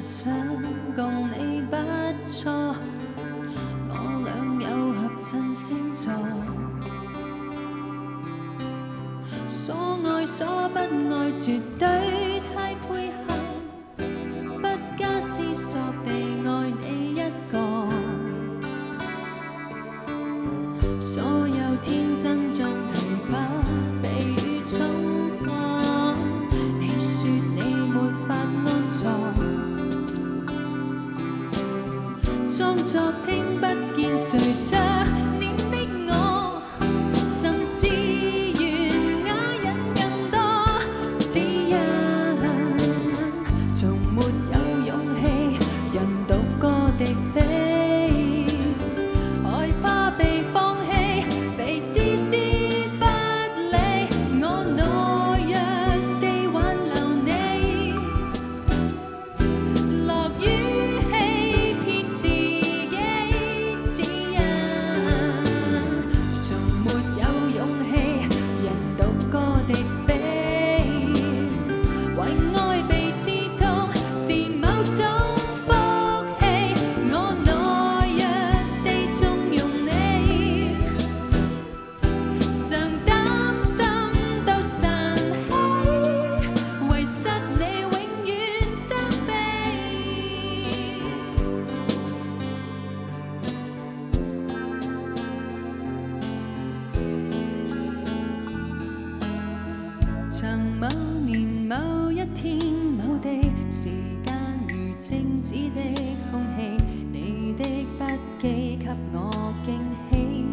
想共你不錯，我倆有合襯星座，所愛所不愛絕對太配合，不加思索地愛你一個，所有天真像堤壩被雨沖破，你說你沒法安坐，裝作聽不見誰着念的我，甚至願啞忍更多，只因從沒有勇氣人獨個地飛，害怕被放棄，被置之不理，我懦弱地挽留你，落於欺騙自己，只因從沒有勇氣人獨個地飛，為愛被刺痛是某種福氣，我懦弱地縱容你，常擔心到晨曦，遺失你永遠傷悲。曾某年某一天某地，時間如靜止的空氣，你的筆記給我驚喜。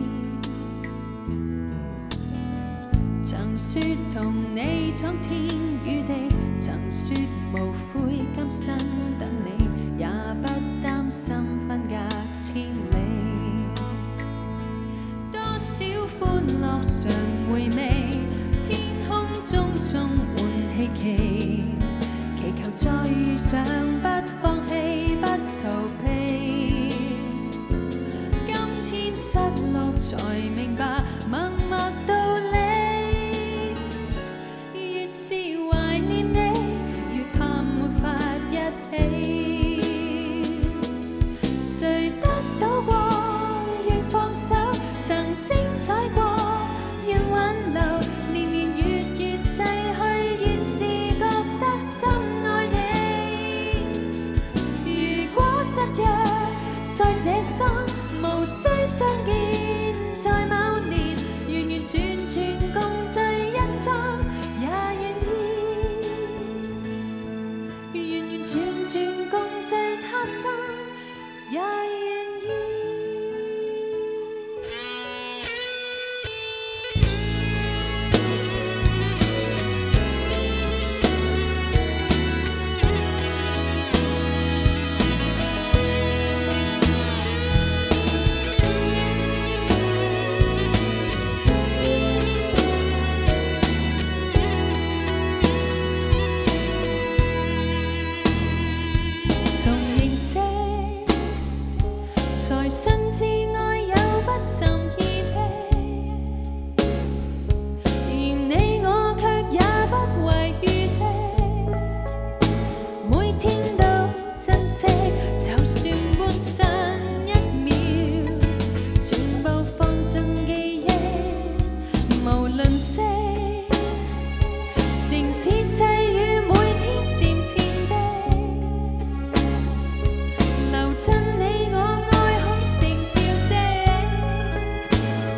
曾說同你闖天與地，曾說無悔今生等你，也不擔心分隔千里。多少歡樂常回味，天空中充滿希冀，祈求再遇上，不放棄，不逃避。今天失落才明白默默道理，越是懷念你，越怕沒法一起。誰得到過，願放手，曾精彩過，願挽留。年年月月逝去，越是覺得深愛你。如果失約在這生，無需相見在某年，完完全全共聚一生，也願意。完完全全共聚他生，也願意。從認識才信自愛有不尋意味，而你我卻也不遺餘力，每天都珍惜，就算半瞬一秒，全部放進記憶，無論惜，情似細雨每天漸漸地流進你我愛好成潮汐，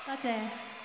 多謝。